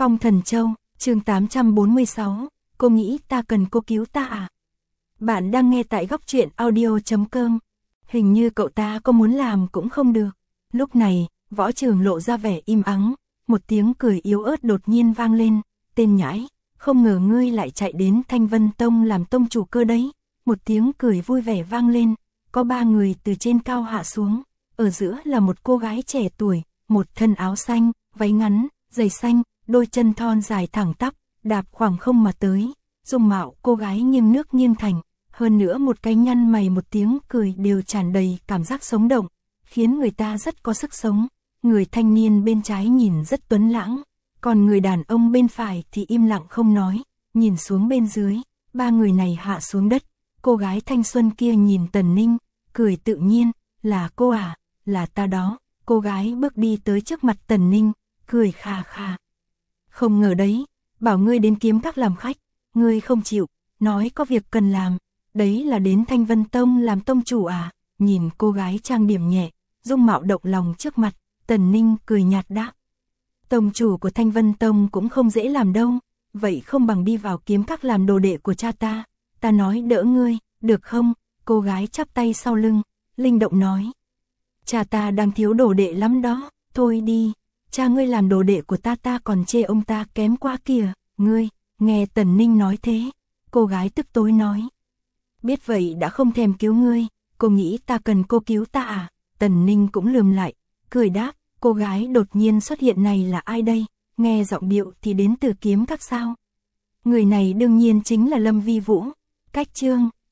Phong Thần Châu, chương 846, cô nghĩ ta cần cô cứu ta à? Bạn đang nghe tại góc truyện audio.com. Hình như cậu ta có muốn làm cũng không được. Lúc này, Võ Trường lộ ra vẻ im ắng, một tiếng cười yếu ớt đột nhiên vang lên, tên nhãi, không ngờ ngươi lại chạy đến Thanh Vân Tông làm tông chủ cơ đấy. Một tiếng cười vui vẻ vang lên, có 3 người từ trên cao hạ xuống, ở giữa là một cô gái trẻ tuổi, một thân áo xanh, váy ngắn, giày xanh, đôi chân thon dài thẳng tắp, đạp khoảng không mà tới, dung mạo cô gái nghiêng nước nghiêng thành, hơn nữa một cái nhăn mày một tiếng cười đều tràn đầy cảm giác sống động, khiến người ta rất có sức sống. Người thanh niên bên trái nhìn rất tuấn lãng, còn người đàn ông bên phải thì im lặng không nói, nhìn xuống bên dưới, 3 người này hạ xuống đất, cô gái thanh xuân kia nhìn Tần Ninh, cười tự nhiên, là cô à, là ta đó, cô gái bước đi tới trước mặt Tần Ninh, cười khà khà. Không ngờ đấy, bảo ngươi đến Kiếm Các làm khách, ngươi không chịu, nói có việc cần làm, đấy là đến Thanh Vân Tông làm tông chủ à, nhìn cô gái trang điểm nhẹ, dung mạo động lòng trước mặt, Tần Ninh cười nhạt đáp. Tông chủ của Thanh Vân Tông cũng không dễ làm đâu, vậy không bằng đi vào Kiếm Các làm đồ đệ của cha ta nói đỡ ngươi, được không? Cô gái chắp tay sau lưng, linh động nói. Cha ta đang thiếu đồ đệ lắm đó, thôi đi, cha ngươi làm đồ đệ của ta còn chê ông ta kém quá kìa, ngươi, nghe Tần Ninh nói thế, cô gái tức tối nói. Biết vậy đã không thèm cứu ngươi, cô nghĩ ta cần cô cứu ta à? Tần Ninh cũng lườm lại, cười đáp, cô gái đột nhiên xuất hiện này là ai đây? Nghe giọng điệu thì đến từ Kiếm Các sao? Người này đương nhiên chính là Lâm Vi Vũ. Cách chương